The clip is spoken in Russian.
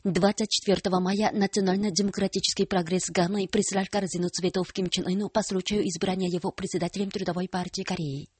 24 мая Национально-демократический прогресс Ганы прислал корзину цветов Ким Чен Ыну по случаю избрания его председателем Трудовой партии Кореи.